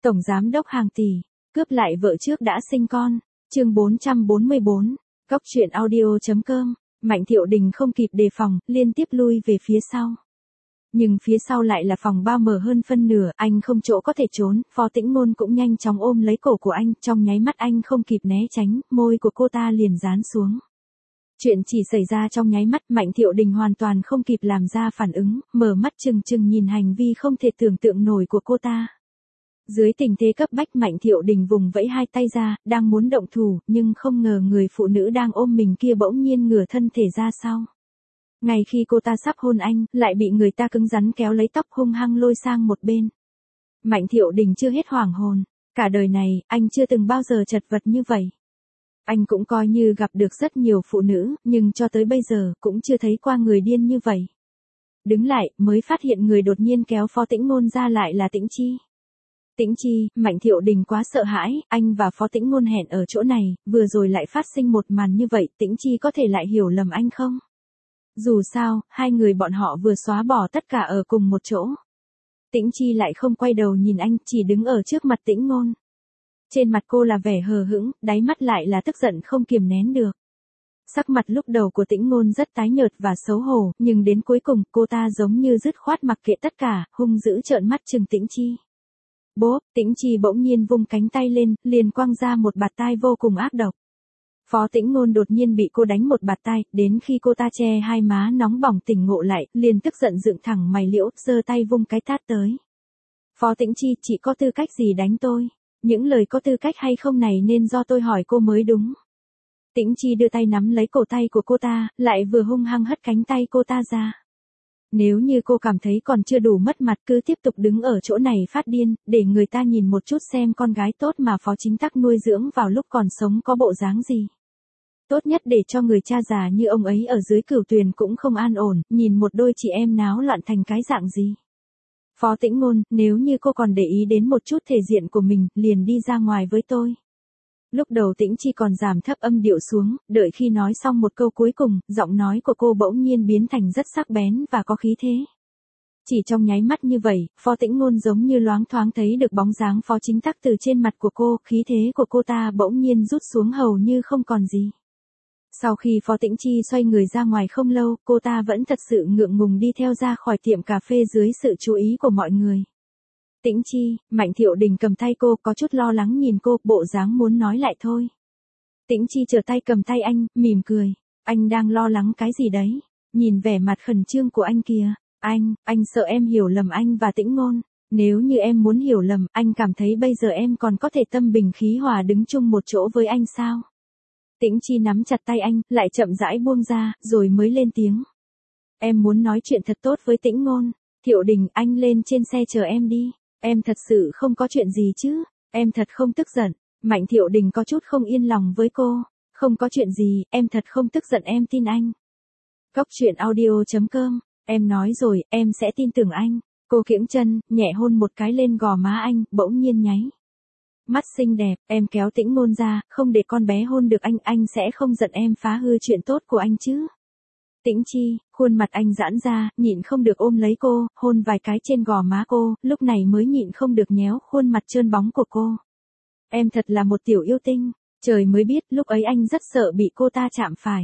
Tổng giám đốc hàng tỷ, cướp lại vợ trước đã sinh con. Chương 444. Góc truyện audio.com. Mạnh Thiệu Đình không kịp đề phòng, liên tiếp lui về phía sau. Nhưng phía sau lại là phòng bao mở hơn phân nửa, anh không chỗ có thể trốn, Phó Tĩnh Ngôn cũng nhanh chóng ôm lấy cổ của anh, trong nháy mắt anh không kịp né tránh, môi của cô ta liền dán xuống. Chuyện chỉ xảy ra trong nháy mắt, Mạnh Thiệu Đình hoàn toàn không kịp làm ra phản ứng, mở mắt trừng trừng nhìn hành vi không thể tưởng tượng nổi của cô ta. Dưới tình thế cấp bách, Mạnh Thiệu Đình vùng vẫy hai tay ra, đang muốn động thủ, nhưng không ngờ người phụ nữ đang ôm mình kia bỗng nhiên ngửa thân thể ra sau. Ngay khi cô ta sắp hôn anh, lại bị người ta cứng rắn kéo lấy tóc hung hăng lôi sang một bên. Mạnh Thiệu Đình chưa hết hoảng hồn, cả đời này, anh chưa từng bao giờ chật vật như vậy. Anh cũng coi như gặp được rất nhiều phụ nữ, nhưng cho tới bây giờ, cũng chưa thấy qua người điên như vậy. Đứng lại, mới phát hiện người đột nhiên kéo Phó Tĩnh Ngôn ra lại là Tĩnh Chi. Tĩnh Chi, Mạnh Thiệu Đình quá sợ hãi, anh và Phó Tĩnh Ngôn hẹn ở chỗ này, vừa rồi lại phát sinh một màn như vậy, Tĩnh Chi có thể lại hiểu lầm anh không? Dù sao, hai người bọn họ vừa xóa bỏ tất cả ở cùng một chỗ. Tĩnh Chi lại không quay đầu nhìn anh, chỉ đứng ở trước mặt Tĩnh Ngôn. Trên mặt cô là vẻ hờ hững, đáy mắt lại là tức giận không kiềm nén được. Sắc mặt lúc đầu của Tĩnh Ngôn rất tái nhợt và xấu hổ, nhưng đến cuối cùng, cô ta giống như dứt khoát mặc kệ tất cả, hung dữ trợn mắt trừng Tĩnh Chi. Bốp, Tĩnh Chi bỗng nhiên vung cánh tay lên, liền quăng ra một bạt tai vô cùng ác độc. Phó Tĩnh Ngôn đột nhiên bị cô đánh một bạt tai, đến khi cô ta che hai má nóng bỏng tỉnh ngộ lại, liền tức giận dựng thẳng mày liễu, giơ tay vung cái tát tới. Phó Tĩnh Chi, chị có tư cách gì đánh tôi? Những lời có tư cách hay không này nên do tôi hỏi cô mới đúng. Tĩnh Chi đưa tay nắm lấy cổ tay của cô ta, lại vừa hung hăng hất cánh tay cô ta ra. Nếu như cô cảm thấy còn chưa đủ mất mặt cứ tiếp tục đứng ở chỗ này phát điên, để người ta nhìn một chút xem con gái tốt mà Phó Chính Tắc nuôi dưỡng vào lúc còn sống có bộ dáng gì. Tốt nhất để cho người cha già như ông ấy ở dưới Cửu Tuyền cũng không an ổn, nhìn một đôi chị em náo loạn thành cái dạng gì. Phó Tĩnh Ngôn, nếu như cô còn để ý đến một chút thể diện của mình, liền đi ra ngoài với tôi. Lúc đầu Tĩnh Chi còn giảm thấp âm điệu xuống, đợi khi nói xong một câu cuối cùng, giọng nói của cô bỗng nhiên biến thành rất sắc bén và có khí thế. Chỉ trong nháy mắt như vậy, Phó Tĩnh Ngôn giống như loáng thoáng thấy được bóng dáng Phó Chính Tắc từ trên mặt của cô, khí thế của cô ta bỗng nhiên rút xuống hầu như không còn gì. Sau khi Phó Tĩnh Chi xoay người ra ngoài không lâu, cô ta vẫn thật sự ngượng ngùng đi theo ra khỏi tiệm cà phê dưới sự chú ý của mọi người. Tĩnh Chi, Mạnh Thiệu Đình cầm tay cô, có chút lo lắng nhìn cô, bộ dáng muốn nói lại thôi. Tĩnh Chi trở tay cầm tay anh, mỉm cười. Anh đang lo lắng cái gì đấy? Nhìn vẻ mặt khẩn trương của anh kìa. Anh sợ em hiểu lầm anh và Tĩnh Ngôn. Nếu như em muốn hiểu lầm, anh cảm thấy bây giờ em còn có thể tâm bình khí hòa đứng chung một chỗ với anh sao? Tĩnh Chi nắm chặt tay anh, lại chậm rãi buông ra, rồi mới lên tiếng. Em muốn nói chuyện thật tốt với Tĩnh Ngôn. Thiệu Đình, anh lên trên xe chờ em đi. Em thật sự không có chuyện gì chứ? Em thật không tức giận. Mạnh Thiệu Đình có chút không yên lòng với cô. Không có chuyện gì, em thật không tức giận, em tin anh. Góc truyện audio.com. Em nói rồi, em sẽ tin tưởng anh. Cô kiễng chân, nhẹ hôn một cái lên gò má anh, bỗng nhiên nháy mắt xinh đẹp, em kéo Tĩnh Ngôn ra, không để con bé hôn được anh sẽ không giận em phá hư chuyện tốt của anh chứ. Tĩnh Chi, khuôn mặt anh giãn ra, nhịn không được ôm lấy cô, hôn vài cái trên gò má cô, lúc này mới nhịn không được nhéo khuôn mặt trơn bóng của cô. Em thật là một tiểu yêu tinh, trời mới biết, lúc ấy anh rất sợ bị cô ta chạm phải.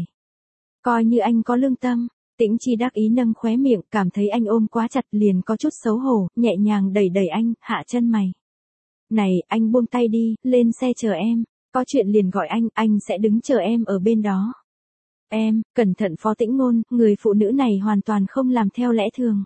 Coi như anh có lương tâm. Tĩnh Chi đắc ý nâng khóe miệng, cảm thấy anh ôm quá chặt liền có chút xấu hổ, nhẹ nhàng đẩy đẩy anh, hạ chân mày. Này, anh buông tay đi, lên xe chờ em, có chuyện liền gọi anh sẽ đứng chờ em ở bên đó. Em, cẩn thận Phó Tĩnh Ngôn, người phụ nữ này hoàn toàn không làm theo lẽ thường.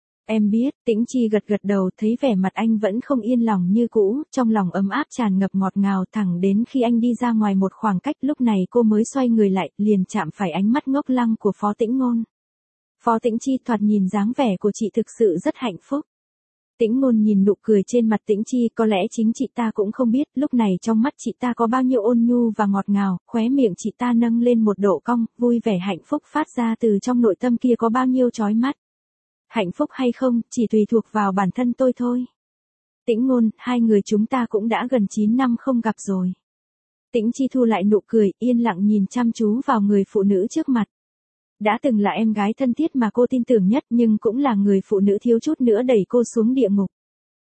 Em biết, Tĩnh Chi gật gật đầu, thấy vẻ mặt anh vẫn không yên lòng như cũ, trong lòng ấm áp tràn ngập ngọt ngào, thẳng đến khi anh đi ra ngoài một khoảng cách, lúc này cô mới xoay người lại, liền chạm phải ánh mắt ngốc lăng của Phó Tĩnh Ngôn. Phó Tĩnh Chi, thoạt nhìn dáng vẻ của chị thực sự rất hạnh phúc. Tĩnh Ngôn nhìn nụ cười trên mặt Tĩnh Chi, có lẽ chính chị ta cũng không biết, lúc này trong mắt chị ta có bao nhiêu ôn nhu và ngọt ngào, khóe miệng chị ta nâng lên một độ cong, vui vẻ hạnh phúc phát ra từ trong nội tâm kia có bao nhiêu chói mắt. Hạnh phúc hay không, chỉ tùy thuộc vào bản thân tôi thôi. Tĩnh Ngôn, hai người chúng ta cũng đã gần 9 năm không gặp rồi. Tĩnh Chi thu lại nụ cười, yên lặng nhìn chăm chú vào người phụ nữ trước mặt. Đã từng là em gái thân thiết mà cô tin tưởng nhất, nhưng cũng là người phụ nữ thiếu chút nữa đẩy cô xuống địa ngục.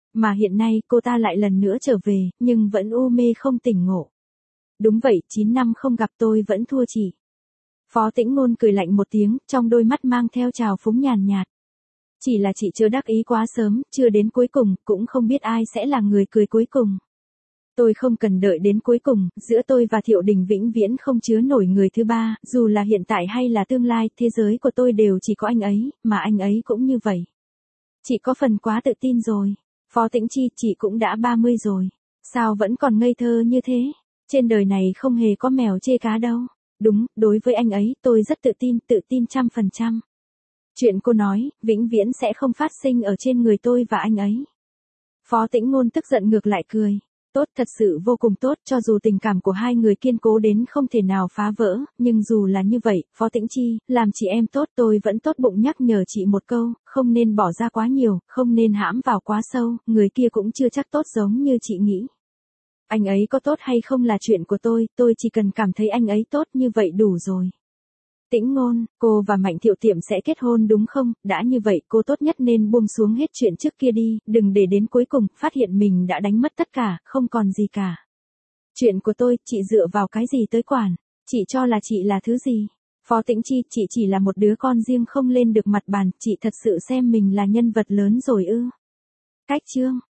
Mà hiện nay cô ta lại lần nữa trở về, nhưng vẫn u mê không tỉnh ngộ. Đúng vậy, 9 năm không gặp tôi vẫn thua chị. Phó Tĩnh Ngôn cười lạnh một tiếng, trong đôi mắt mang theo trào phúng nhàn nhạt. Chỉ là chị chưa đắc ý quá sớm, chưa đến cuối cùng, cũng không biết ai sẽ là người cười cuối cùng. Tôi không cần đợi đến cuối cùng, giữa tôi và Thiệu Đình vĩnh viễn không chứa nổi người thứ ba, dù là hiện tại hay là tương lai, thế giới của tôi đều chỉ có anh ấy, mà anh ấy cũng như vậy. Chị có phần quá tự tin rồi. Phó Tĩnh Chi, chị cũng đã 30 rồi. Sao vẫn còn ngây thơ như thế? Trên đời này không hề có mèo chê cá đâu. Đúng, đối với anh ấy, tôi rất tự tin 100%. Chuyện cô nói, vĩnh viễn sẽ không phát sinh ở trên người tôi và anh ấy. Phó Tĩnh Ngôn tức giận ngược lại cười. Tốt, thật sự vô cùng tốt, cho dù tình cảm của hai người kiên cố đến không thể nào phá vỡ, nhưng dù là như vậy, Phó Tĩnh Chi, làm chị em tốt tôi vẫn tốt bụng nhắc nhở chị một câu, không nên bỏ ra quá nhiều, không nên hãm vào quá sâu, người kia cũng chưa chắc tốt giống như chị nghĩ. Anh ấy có tốt hay không là chuyện của tôi chỉ cần cảm thấy anh ấy tốt như vậy đủ rồi. Tĩnh Ngôn, cô và Mạnh Thiệu Tiệm sẽ kết hôn đúng không? Đã như vậy cô tốt nhất nên buông xuống hết chuyện trước kia đi, đừng để đến cuối cùng, phát hiện mình đã đánh mất tất cả, không còn gì cả. Chuyện của tôi, chị dựa vào cái gì tới quản? Chị cho là chị là thứ gì? Phó Tĩnh Chi, chị chỉ là một đứa con riêng không lên được mặt bàn, chị thật sự xem mình là nhân vật lớn rồi ư? Cách chương